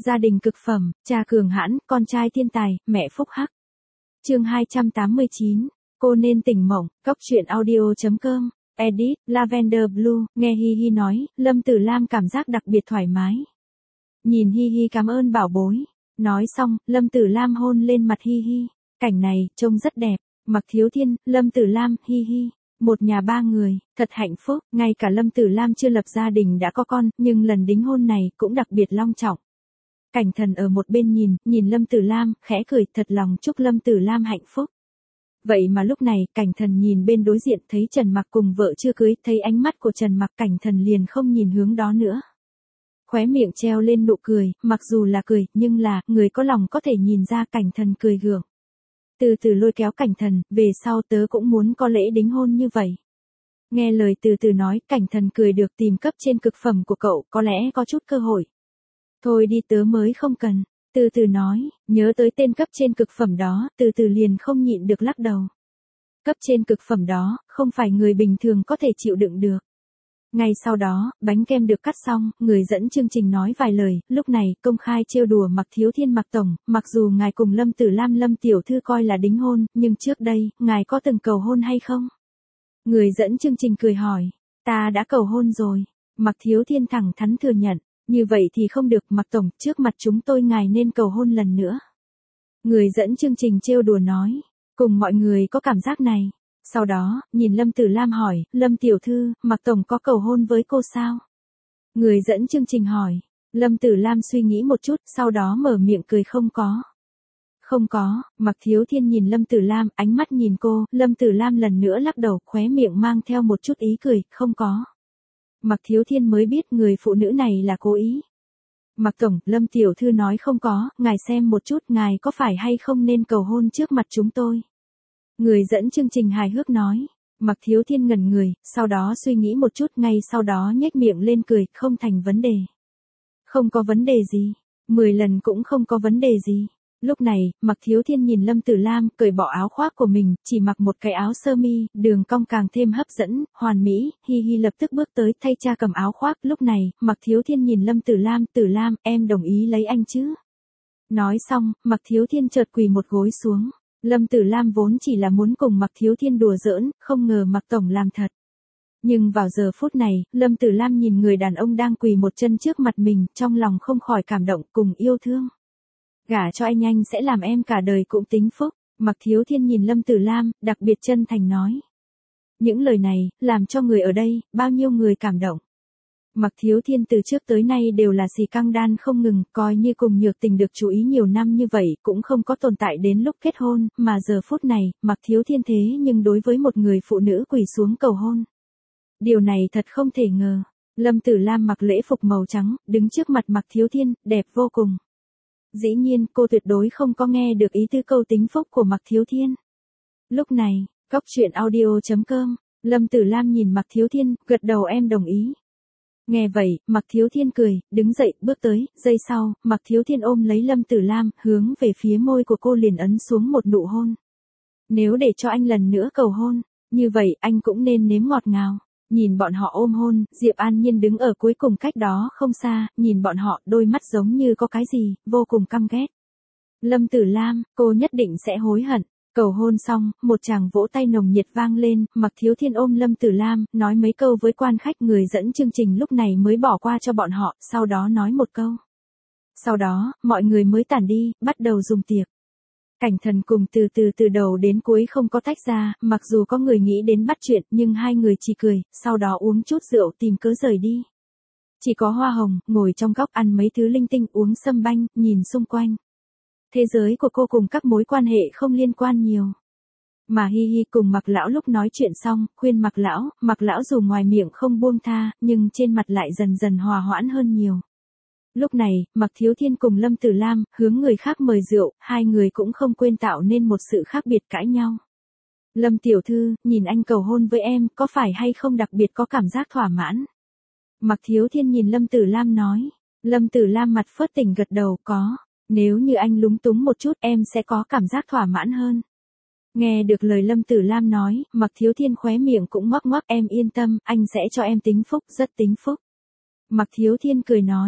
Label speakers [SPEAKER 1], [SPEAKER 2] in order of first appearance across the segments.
[SPEAKER 1] Gia đình cực phẩm, cha cường hãn, con trai thiên tài, mẹ phúc hắc. Chương 289, cô nên tỉnh mộng, Cóc truyện audio.com, edit, Lavender Blue, nghe Hi Hi nói, Lâm Tử Lam cảm giác đặc biệt thoải mái. Nhìn Hi Hi cảm ơn bảo bối. Nói xong, Lâm Tử Lam hôn lên mặt Hi Hi. Cảnh này, trông rất đẹp. Mạc Thiếu Thiên, Lâm Tử Lam, Hi Hi. Một nhà ba người, thật hạnh phúc. Ngay cả Lâm Tử Lam chưa lập gia đình đã có con, nhưng lần đính hôn này cũng đặc biệt long trọng. Cảnh Thần ở một bên nhìn Lâm Tử Lam, khẽ cười, thật lòng chúc Lâm Tử Lam hạnh phúc. Vậy mà lúc này, Cảnh Thần nhìn bên đối diện thấy Trần Mặc cùng vợ chưa cưới, thấy ánh mắt của Trần Mặc, Cảnh Thần liền không nhìn hướng đó nữa. Khóe miệng treo lên nụ cười, mặc dù là cười, nhưng là, người có lòng có thể nhìn ra Cảnh Thần cười gượng. Từ từ lôi kéo Cảnh Thần, về sau tớ cũng muốn có lễ đính hôn như vậy. Nghe lời từ từ nói, Cảnh Thần cười được, tìm cấp trên cực phẩm của cậu, có lẽ có chút cơ hội. Thôi đi, tớ mới không cần. Từ từ nói, nhớ tới tên cấp trên cực phẩm đó, từ từ liền không nhịn được lắc đầu. Cấp trên cực phẩm đó, không phải người bình thường có thể chịu đựng được. Ngay sau đó, bánh kem được cắt xong, người dẫn chương trình nói vài lời, lúc này, công khai trêu đùa Mạc Thiếu Thiên Mạc Tổng, mặc dù ngài cùng Lâm Tử Lam Lâm Tiểu Thư coi là đính hôn, nhưng trước đây, ngài có từng cầu hôn hay không? Người dẫn chương trình cười hỏi, ta đã cầu hôn rồi. Mạc Thiếu Thiên thẳng thắn thừa nhận, như vậy thì không được, Mạc Tổng, trước mặt chúng tôi ngài nên cầu hôn lần nữa. Người dẫn chương trình trêu đùa nói, cùng mọi người có cảm giác này. Sau đó, nhìn Lâm Tử Lam hỏi, Lâm Tiểu Thư, Mạc Tổng có cầu hôn với cô sao? Người dẫn chương trình hỏi. Lâm Tử Lam suy nghĩ một chút, sau đó mở miệng cười, không có. Không có. Mạc Thiếu Thiên nhìn Lâm Tử Lam, ánh mắt nhìn cô, Lâm Tử Lam lần nữa lắc đầu, khóe miệng mang theo một chút ý cười, không có. Mạc Thiếu Thiên mới biết người phụ nữ này là cố ý. Mạc Tổng, Lâm Tiểu Thư nói không có, ngài xem một chút, ngài có phải hay không nên cầu hôn trước mặt chúng tôi? Người dẫn chương trình hài hước nói. Mạc Thiếu Thiên ngẩn người, sau đó suy nghĩ một chút, ngay sau đó nhếch miệng lên cười, không thành vấn đề. Không có vấn đề gì, 10 lần cũng không có vấn đề gì. Lúc này, Mạc Thiếu Thiên nhìn Lâm Tử Lam, cởi bỏ áo khoác của mình, chỉ mặc một cái áo sơ mi, đường cong càng thêm hấp dẫn, hoàn mỹ, Hi Hi lập tức bước tới, thay cha cầm áo khoác, lúc này, Mạc Thiếu Thiên nhìn Lâm Tử Lam, em đồng ý lấy anh chứ? Nói xong, Mạc Thiếu Thiên chợt quỳ một gối xuống. Lâm Tử Lam vốn chỉ là muốn cùng Mạc Thiếu Thiên đùa giỡn, không ngờ Mạc Tổng làm thật. Nhưng vào giờ phút này, Lâm Tử Lam nhìn người đàn ông đang quỳ một chân trước mặt mình, trong lòng không khỏi cảm động, cùng yêu thương. Gả cho anh sẽ làm em cả đời cũng tính phúc. Mạc Thiếu Thiên nhìn Lâm Tử Lam, đặc biệt chân thành nói. Những lời này, làm cho người ở đây, bao nhiêu người cảm động. Mạc Thiếu Thiên từ trước tới nay đều là xì căng đan không ngừng, coi như cùng Nhược Tình được chú ý nhiều năm như vậy, cũng không có tồn tại đến lúc kết hôn, mà giờ phút này, Mạc Thiếu Thiên thế nhưng đối với một người phụ nữ quỳ xuống cầu hôn. Điều này thật không thể ngờ. Lâm Tử Lam mặc lễ phục màu trắng, đứng trước mặt Mạc Thiếu Thiên, đẹp vô cùng. Dĩ nhiên, cô tuyệt đối không có nghe được ý tứ câu tính phúc của Mạc Thiếu Thiên. Lúc này, Cóc truyện audio.com, Lâm Tử Lam nhìn Mạc Thiếu Thiên, gật đầu, em đồng ý. Nghe vậy, Mạc Thiếu Thiên cười, đứng dậy, bước tới, giây sau, Mạc Thiếu Thiên ôm lấy Lâm Tử Lam, hướng về phía môi của cô liền ấn xuống một nụ hôn. Nếu để cho anh lần nữa cầu hôn, như vậy anh cũng nên nếm ngọt ngào. Nhìn bọn họ ôm hôn, Diệp An Nhiên đứng ở cuối cùng cách đó không xa, nhìn bọn họ, đôi mắt giống như có cái gì, vô cùng căm ghét. Lâm Tử Lam, cô nhất định sẽ hối hận. Cầu hôn xong, một tràng vỗ tay nồng nhiệt vang lên, Mạc Thiếu Thiên ôm Lâm Tử Lam, nói mấy câu với quan khách, người dẫn chương trình lúc này mới bỏ qua cho bọn họ, sau đó nói một câu. Sau đó, mọi người mới tản đi, bắt đầu dùng tiệc. Cảnh Thần cùng từ đầu đến cuối không có tách ra, mặc dù có người nghĩ đến bắt chuyện, nhưng hai người chỉ cười, sau đó uống chút rượu tìm cớ rời đi. Chỉ có Hoa Hồng, ngồi trong góc ăn mấy thứ linh tinh, uống sâm banh, nhìn xung quanh. Thế giới của cô cùng các mối quan hệ không liên quan nhiều. Mà Hi Hi cùng Mạc Lão lúc nói chuyện xong, khuyên Mạc Lão dù ngoài miệng không buông tha, nhưng trên mặt lại dần dần hòa hoãn hơn nhiều. Lúc này, Mạc Thiếu Thiên cùng Lâm Tử Lam, hướng người khác mời rượu, hai người cũng không quên tạo nên một sự khác biệt cãi nhau. Lâm Tiểu Thư, nhìn anh cầu hôn với em, có phải hay không đặc biệt có cảm giác thỏa mãn? Mạc Thiếu Thiên nhìn Lâm Tử Lam nói. Lâm Tử Lam mặt phớt tỉnh gật đầu, có. Nếu như anh lúng túng một chút, em sẽ có cảm giác thỏa mãn hơn. Nghe được lời Lâm Tử Lam nói, Mạc Thiếu Thiên khóe miệng cũng ngoắc ngoắc, em yên tâm, anh sẽ cho em tính phúc, rất tính phúc. Mạc Thiếu Thiên cười nói.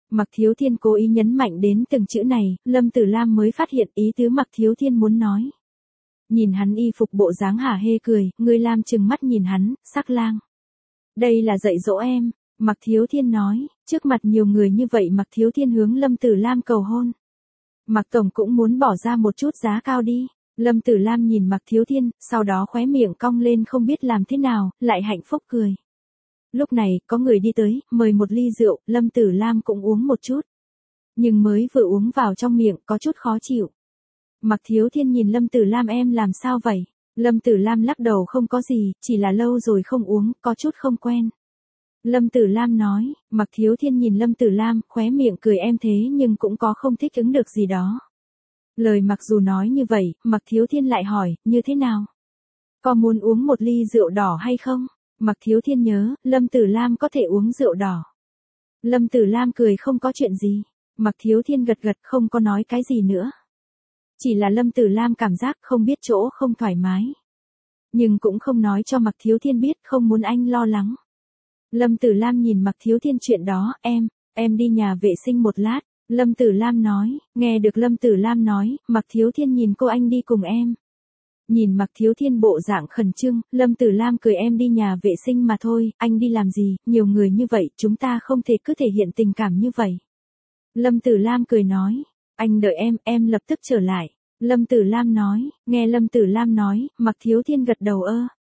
[SPEAKER 1] Mạc Thiếu Thiên cố ý nhấn mạnh đến từng chữ này, Lâm Tử Lam mới phát hiện ý tứ Mạc Thiếu Thiên muốn nói. Nhìn hắn y phục bộ dáng hả hê cười, người Lam trừng mắt nhìn hắn, sắc lang. Đây là dạy dỗ em, Mạc Thiếu Thiên nói, trước mặt nhiều người như vậy Mạc Thiếu Thiên hướng Lâm Tử Lam cầu hôn. Mạc Tổng cũng muốn bỏ ra một chút giá cao đi. Lâm Tử Lam nhìn Mạc Thiếu Thiên, sau đó khóe miệng cong lên không biết làm thế nào, lại hạnh phúc cười. Lúc này, có người đi tới, mời một ly rượu, Lâm Tử Lam cũng uống một chút. Nhưng mới vừa uống vào trong miệng, có chút khó chịu. Mạc Thiếu Thiên nhìn Lâm Tử Lam em làm sao vậy? Lâm Tử Lam lắc đầu không có gì, chỉ là lâu rồi không uống, có chút không quen. Lâm Tử Lam nói, Mạc Thiếu Thiên nhìn Lâm Tử Lam, khóe miệng cười em thế nhưng cũng có không thích ứng được gì đó. Lời mặc dù nói như vậy, Mạc Thiếu Thiên lại hỏi, như thế nào? Có muốn uống một ly rượu đỏ hay không? Mạc Thiếu Thiên nhớ, Lâm Tử Lam có thể uống rượu đỏ. Lâm Tử Lam cười không có chuyện gì. Mạc Thiếu Thiên gật gật không có nói cái gì nữa. Chỉ là Lâm Tử Lam cảm giác không biết chỗ không thoải mái. Nhưng cũng không nói cho Mạc Thiếu Thiên biết không muốn anh lo lắng. Lâm Tử Lam nhìn Mạc Thiếu Thiên chuyện đó, em đi nhà vệ sinh một lát. Lâm Tử Lam nói, nghe được Lâm Tử Lam nói, Mạc Thiếu Thiên nhìn cô anh đi cùng em. Nhìn Mạc Thiếu Thiên bộ dạng khẩn trương, Lâm Tử Lam cười em đi nhà vệ sinh mà thôi, anh đi làm gì, nhiều người như vậy, chúng ta không thể cứ thể hiện tình cảm như vậy. Lâm Tử Lam cười nói, anh đợi em lập tức trở lại. Lâm Tử Lam nói, nghe Lâm Tử Lam nói, Mạc Thiếu Thiên gật đầu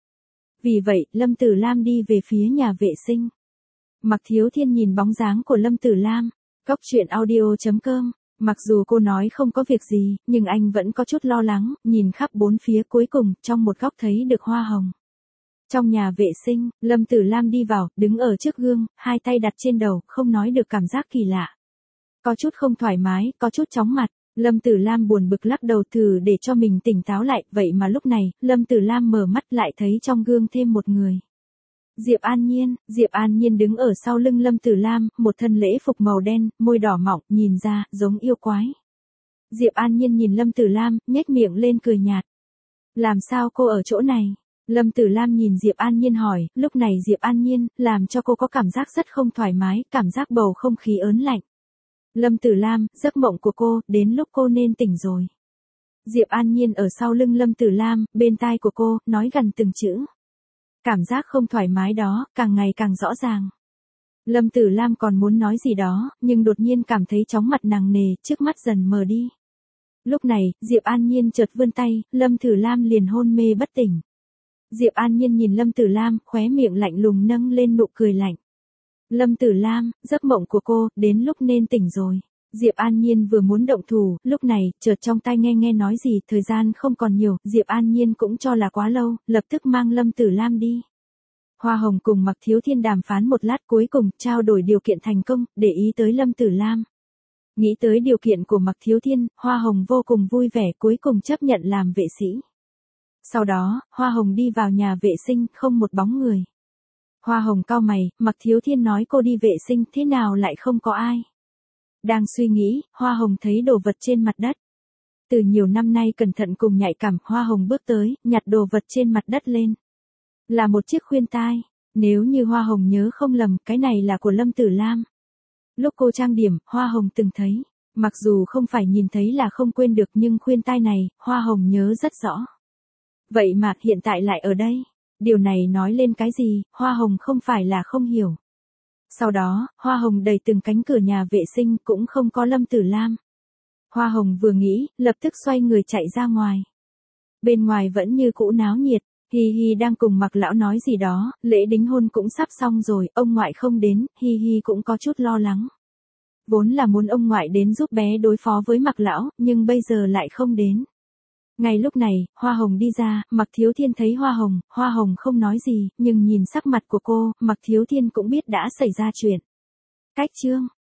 [SPEAKER 1] Vì vậy, Lâm Tử Lam đi về phía nhà vệ sinh. Mạc Thiếu Thiên nhìn bóng dáng của Lâm Tử Lam. Góc truyện audio.com. Mặc dù cô nói không có việc gì, nhưng anh vẫn có chút lo lắng, nhìn khắp bốn phía cuối cùng, trong một góc thấy được hoa hồng. Trong nhà vệ sinh, Lâm Tử Lam đi vào, đứng ở trước gương, hai tay đặt trên đầu, không nói được cảm giác kỳ lạ. Có chút không thoải mái, có chút chóng mặt. Lâm Tử Lam buồn bực lắc đầu thử để cho mình tỉnh táo lại, vậy mà lúc này, Lâm Tử Lam mở mắt lại thấy trong gương thêm một người. Diệp An Nhiên đứng ở sau lưng Lâm Tử Lam, một thân lễ phục màu đen, môi đỏ mọng, nhìn ra, giống yêu quái. Diệp An Nhiên nhìn Lâm Tử Lam, nhếch miệng lên cười nhạt. Làm sao cô ở chỗ này? Lâm Tử Lam nhìn Diệp An Nhiên hỏi, lúc này Diệp An Nhiên, làm cho cô có cảm giác rất không thoải mái, cảm giác bầu không khí ớn lạnh. Lâm Tử Lam, giấc mộng của cô, đến lúc cô nên tỉnh rồi. Diệp An Nhiên ở sau lưng Lâm Tử Lam, bên tai của cô, nói gần từng chữ. Cảm giác không thoải mái đó, càng ngày càng rõ ràng. Lâm Tử Lam còn muốn nói gì đó, nhưng đột nhiên cảm thấy chóng mặt nặng nề, trước mắt dần mờ đi. Lúc này, Diệp An Nhiên chợt vươn tay, Lâm Tử Lam liền hôn mê bất tỉnh. Diệp An Nhiên nhìn Lâm Tử Lam, khóe miệng lạnh lùng nâng lên nụ cười lạnh. Lâm Tử Lam, giấc mộng của cô, đến lúc nên tỉnh rồi. Diệp An Nhiên vừa muốn động thủ, lúc này, chợt trong tai nghe nói gì, thời gian không còn nhiều, Diệp An Nhiên cũng cho là quá lâu, lập tức mang Lâm Tử Lam đi. Hoa Hồng cùng Mạc Thiếu Thiên đàm phán một lát cuối cùng, trao đổi điều kiện thành công, để ý tới Lâm Tử Lam. Nghĩ tới điều kiện của Mạc Thiếu Thiên, Hoa Hồng vô cùng vui vẻ cuối cùng chấp nhận làm vệ sĩ. Sau đó, Hoa Hồng đi vào nhà vệ sinh, không một bóng người. Hoa Hồng cau mày, Mạc Thiếu Thiên nói cô đi vệ sinh, thế nào lại không có ai? Đang suy nghĩ, Hoa Hồng thấy đồ vật trên mặt đất. Từ nhiều năm nay cẩn thận cùng nhạy cảm, Hoa Hồng bước tới, nhặt đồ vật trên mặt đất lên. Là một chiếc khuyên tai. Nếu như Hoa Hồng nhớ không lầm, cái này là của Lâm Tử Lam. Lúc cô trang điểm, Hoa Hồng từng thấy. Mặc dù không phải nhìn thấy là không quên được nhưng khuyên tai này, Hoa Hồng nhớ rất rõ. Vậy mà hiện tại lại ở đây. Điều này nói lên cái gì, Hoa Hồng không phải là không hiểu. Sau đó, Hoa Hồng đẩy từng cánh cửa nhà vệ sinh cũng không có Lâm Tử Lam. Hoa Hồng vừa nghĩ, lập tức xoay người chạy ra ngoài. Bên ngoài vẫn như cũ náo nhiệt, Hi Hi đang cùng Mạc Lão nói gì đó, lễ đính hôn cũng sắp xong rồi, ông ngoại không đến, Hi Hi cũng có chút lo lắng. Vốn là muốn ông ngoại đến giúp bé đối phó với Mạc Lão, nhưng bây giờ lại không đến. Ngay lúc này, Hoa Hồng đi ra, Mạc Thiếu Thiên thấy Hoa Hồng không nói gì, nhưng nhìn sắc mặt của cô, Mạc Thiếu Thiên cũng biết đã xảy ra chuyện. Cách chương